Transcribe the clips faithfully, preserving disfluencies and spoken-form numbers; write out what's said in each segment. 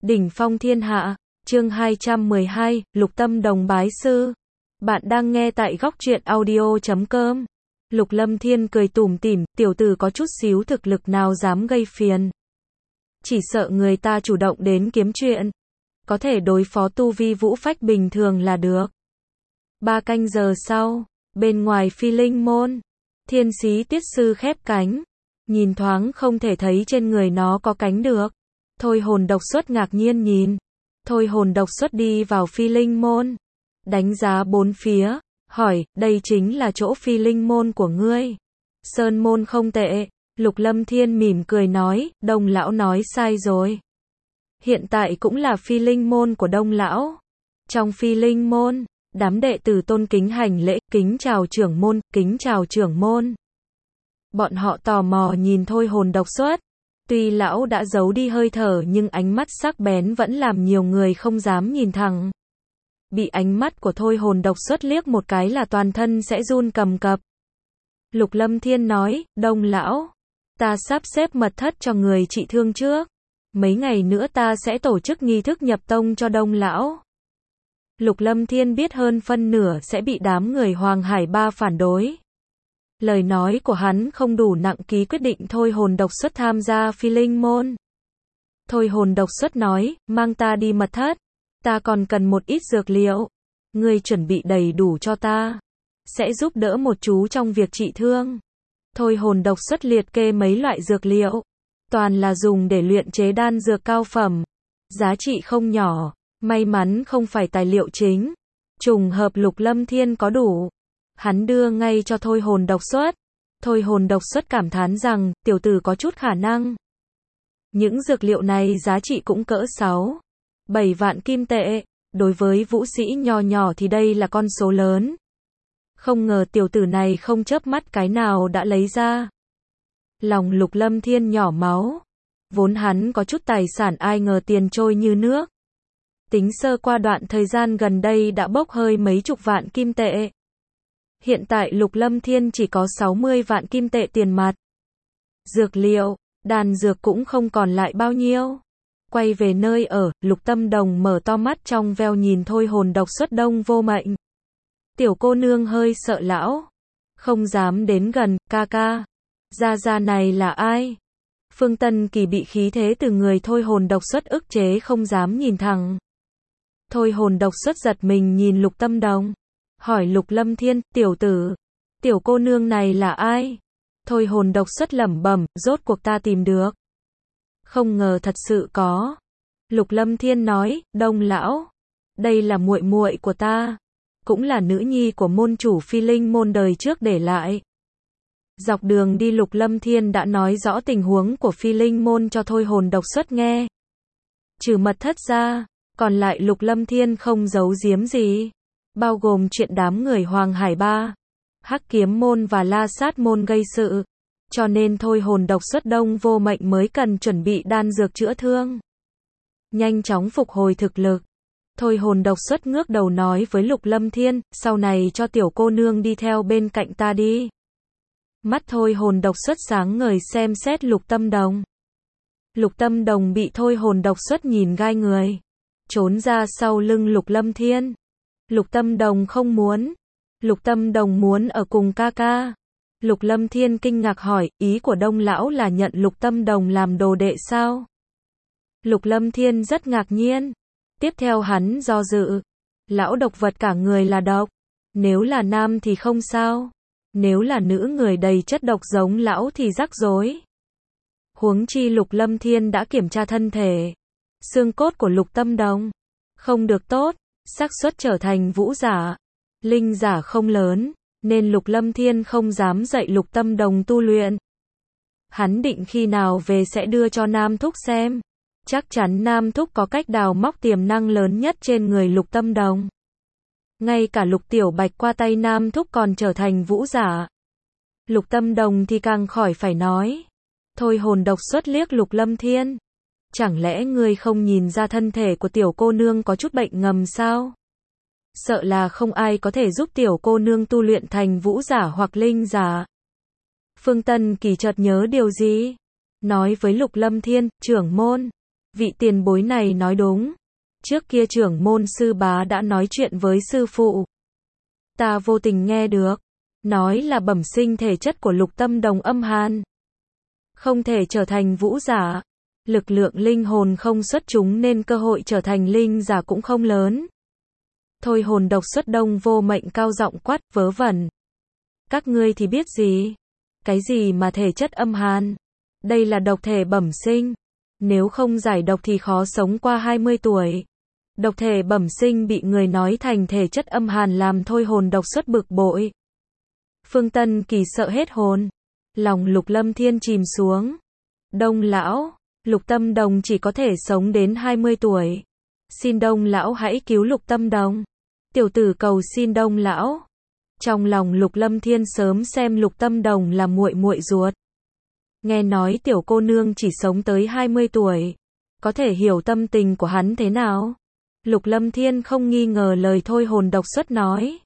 Đỉnh phong thiên hạ, chương hai trăm mười hai, Lục Tâm Đồng bái sư. Bạn đang nghe tại góc truyện audio chấm com. Lục Lâm Thiên cười tủm tỉm, tiểu tử có chút xíu thực lực nào dám gây phiền. Chỉ sợ người ta chủ động đến kiếm chuyện. Có thể đối phó tu vi vũ phách bình thường là được. Ba canh giờ sau, bên ngoài Phi Linh môn, Thiên Xí Tiết Sư khép cánh. Nhìn thoáng không thể thấy trên người nó có cánh được. Thôi hồn độc xuất ngạc nhiên nhìn. Thôi hồn độc xuất đi vào Phi Linh môn. Đánh giá bốn phía. Hỏi, đây chính là chỗ Phi Linh môn của ngươi. Sơn môn không tệ. Lục Lâm Thiên mỉm cười nói, Đông lão nói sai rồi. Hiện tại cũng là Phi Linh môn của Đông lão. Trong Phi Linh môn, đám đệ tử tôn kính hành lễ, kính chào trưởng môn, kính chào trưởng môn. Bọn họ tò mò nhìn thôi hồn độc xuất. Tuy lão đã giấu đi hơi thở nhưng ánh mắt sắc bén vẫn làm nhiều người không dám nhìn thẳng. Bị ánh mắt của thôi hồn độc xuất liếc một cái là toàn thân sẽ run cầm cập. Lục Lâm Thiên nói, Đông lão, ta sắp xếp mật thất cho người trị thương trước. Mấy ngày nữa ta sẽ tổ chức nghi thức nhập tông cho Đông lão. Lục Lâm Thiên biết hơn phân nửa sẽ bị đám người Hoàng Hải Ba phản đối. Lời nói của hắn không đủ nặng ký quyết định thôi hồn độc xuất tham gia Phi Linh môn. Thôi hồn độc xuất nói, mang ta đi mật thất. Ta còn cần một ít dược liệu. Ngươi chuẩn bị đầy đủ cho ta. Sẽ giúp đỡ một chú trong việc trị thương. Thôi hồn độc xuất liệt kê mấy loại dược liệu. Toàn là dùng để luyện chế đan dược cao phẩm. Giá trị không nhỏ. May mắn không phải tài liệu chính. Trùng hợp Lục Lâm Thiên có đủ. Hắn đưa ngay cho thôi hồn độc xuất. Thôi hồn độc xuất cảm thán rằng, tiểu tử có chút khả năng. Những dược liệu này giá trị cũng cỡ sáu, bảy vạn kim tệ. Đối với vũ sĩ nho nhỏ thì đây là con số lớn. Không ngờ tiểu tử này không chớp mắt cái nào đã lấy ra. Lòng Lục Lâm Thiên nhỏ máu. Vốn hắn có chút tài sản ai ngờ tiền trôi như nước. Tính sơ qua đoạn thời gian gần đây đã bốc hơi mấy chục vạn kim tệ. Hiện tại Lục Lâm Thiên chỉ có sáu mươi vạn kim tệ tiền mặt. Dược liệu, đan dược cũng không còn lại bao nhiêu. Quay về nơi ở, Lục Tâm Đồng mở to mắt trong veo nhìn thôi hồn độc xuất Đông Vô Mệnh. Tiểu cô nương hơi sợ lão. Không dám đến gần, ca ca. Gia gia này là ai? Phương Tân Kỳ bị khí thế từ người thôi hồn độc xuất ức chế không dám nhìn thẳng. Thôi hồn độc xuất giật mình nhìn Lục Tâm Đồng. Hỏi Lục Lâm Thiên, tiểu tử, tiểu cô nương này là ai? Thôi hồn độc xuất lẩm bẩm, rốt cuộc ta tìm được. Không ngờ thật sự có. Lục Lâm Thiên nói, Đông lão, đây là muội muội của ta, cũng là nữ nhi của môn chủ Phi Linh môn đời trước để lại. Dọc đường đi Lục Lâm Thiên đã nói rõ tình huống của Phi Linh môn cho thôi hồn độc xuất nghe. Trừ mật thất ra, còn lại Lục Lâm Thiên không giấu giếm gì. Bao gồm chuyện đám người Hoàng Hải Ba, Hắc Kiếm môn và La Sát môn gây sự. Cho nên thôi hồn độc xuất Đông Vô Mệnh mới cần chuẩn bị đan dược chữa thương. Nhanh chóng phục hồi thực lực. Thôi hồn độc xuất ngước đầu nói với Lục Lâm Thiên, sau này cho tiểu cô nương đi theo bên cạnh ta đi. Mắt thôi hồn độc xuất sáng ngời xem xét Lục Tâm Đồng. Lục Tâm Đồng bị thôi hồn độc xuất nhìn gai người. Trốn ra sau lưng Lục Lâm Thiên. Lục Tâm Đồng không muốn. Lục Tâm Đồng muốn ở cùng ca ca. Lục Lâm Thiên kinh ngạc hỏi, ý của Đông lão là nhận Lục Tâm Đồng làm đồ đệ sao? Lục Lâm Thiên rất ngạc nhiên. Tiếp theo hắn do dự. Lão độc vật cả người là độc. Nếu là nam thì không sao. Nếu là nữ người đầy chất độc giống lão thì rắc rối. Huống chi Lục Lâm Thiên đã kiểm tra thân thể. Xương cốt của Lục Tâm Đồng không được tốt. Xác suất trở thành vũ giả, linh giả không lớn, nên Lục Lâm Thiên không dám dạy Lục Tâm Đồng tu luyện. Hắn định khi nào về sẽ đưa cho Nam Thúc xem. Chắc chắn Nam Thúc có cách đào móc tiềm năng lớn nhất trên người Lục Tâm Đồng. Ngay cả Lục Tiểu Bạch qua tay Nam Thúc còn trở thành vũ giả. Lục Tâm Đồng thì càng khỏi phải nói. Thôi hồn độc xuất liếc Lục Lâm Thiên. Chẳng lẽ ngươi không nhìn ra thân thể của tiểu cô nương có chút bệnh ngầm sao? Sợ là không ai có thể giúp tiểu cô nương tu luyện thành vũ giả hoặc linh giả. Phương Tân Kỳ chợt nhớ điều gì? Nói với Lục Lâm Thiên, trưởng môn. Vị tiền bối này nói đúng. Trước kia trưởng môn sư bá đã nói chuyện với sư phụ. Ta vô tình nghe được. Nói là bẩm sinh thể chất của Lục Tâm Đồng âm hàn. Không thể trở thành vũ giả. Lực lượng linh hồn không xuất chúng nên cơ hội trở thành linh giả cũng không lớn. Thôi hồn độc xuất Đông Vô Mệnh cao giọng quát, vớ vẩn. Các ngươi thì biết gì? Cái gì mà thể chất âm hàn? Đây là độc thể bẩm sinh. Nếu không giải độc thì khó sống qua hai mươi tuổi. Độc thể bẩm sinh bị người nói thành thể chất âm hàn làm thôi hồn độc xuất bực bội. Phương Tân Kỳ sợ hết hồn. Lòng Lục Lâm Thiên chìm xuống. Đông lão, Lục Tâm Đồng chỉ có thể sống đến hai mươi tuổi. Xin Đông lão hãy cứu Lục Tâm Đồng. Tiểu tử cầu xin Đông lão. Trong lòng Lục Lâm Thiên sớm xem Lục Tâm Đồng là muội muội ruột. Nghe nói tiểu cô nương chỉ sống tới hai mươi tuổi. Có thể hiểu tâm tình của hắn thế nào? Lục Lâm Thiên không nghi ngờ lời thôi hồn độc xuất nói.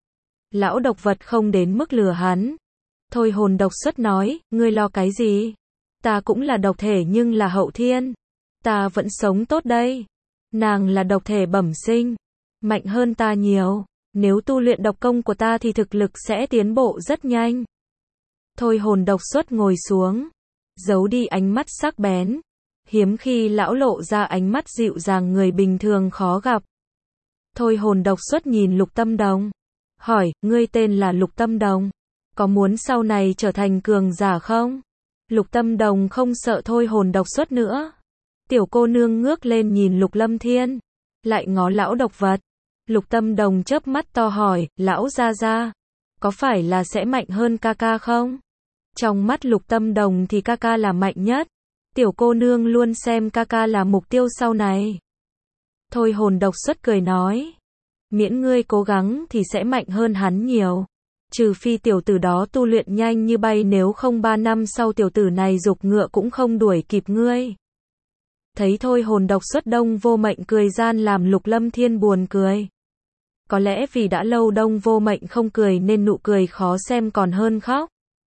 Lão độc vật không đến mức lừa hắn. Thôi hồn độc xuất nói, ngươi lo cái gì? Ta cũng là độc thể nhưng là hậu thiên. Ta vẫn sống tốt đây. Nàng là độc thể bẩm sinh. Mạnh hơn ta nhiều. Nếu tu luyện độc công của ta thì thực lực sẽ tiến bộ rất nhanh. Thôi hồn độc xuất ngồi xuống. Giấu đi ánh mắt sắc bén. Hiếm khi lão lộ ra ánh mắt dịu dàng người bình thường khó gặp. Thôi hồn độc xuất nhìn Lục Tâm Đồng. Hỏi, ngươi tên là Lục Tâm Đồng. Có muốn sau này trở thành cường giả không? Lục Tâm Đồng không sợ thôi hồn độc xuất nữa. Tiểu cô nương ngước lên nhìn Lục Lâm Thiên. Lại ngó lão độc vật. Lục Tâm Đồng chớp mắt to hỏi, lão gia gia. Có phải là sẽ mạnh hơn ca ca không? Trong mắt Lục Tâm Đồng thì ca ca là mạnh nhất. Tiểu cô nương luôn xem ca ca là mục tiêu sau này. Thôi hồn độc xuất cười nói. Miễn ngươi cố gắng thì sẽ mạnh hơn hắn nhiều. Trừ phi tiểu tử đó tu luyện nhanh như bay, nếu không ba năm sau tiểu tử này giục ngựa cũng không đuổi kịp ngươi. Thấy thôi hồn độc xuất Đông Vô Mệnh cười gian làm Lục Lâm Thiên buồn cười. Có lẽ vì đã lâu Đông Vô Mệnh không cười nên nụ cười khó xem còn hơn khóc.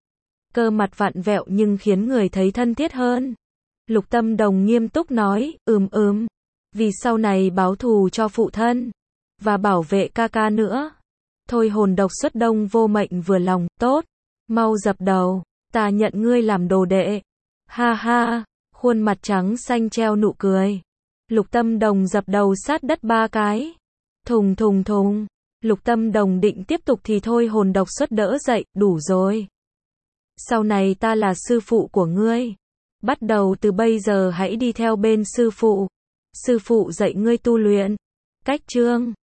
Cơ mặt vặn vẹo nhưng khiến người thấy thân thiết hơn. Lục Tâm Đồng nghiêm túc nói, ừm ừm. Vì sau này báo thù cho phụ thân. Và bảo vệ ca ca nữa. Thôi hồn độc xuất Đông Vô Mệnh vừa lòng, tốt. Mau dập đầu, ta nhận ngươi làm đồ đệ. Ha ha, khuôn mặt trắng xanh treo nụ cười. Lục Tâm Đồng dập đầu sát đất ba cái. Thùng thùng thùng. Lục Tâm Đồng định tiếp tục thì thôi hồn độc xuất đỡ dậy, đủ rồi. Sau này ta là sư phụ của ngươi. Bắt đầu từ bây giờ hãy đi theo bên sư phụ. Sư phụ dạy ngươi tu luyện. Cách chương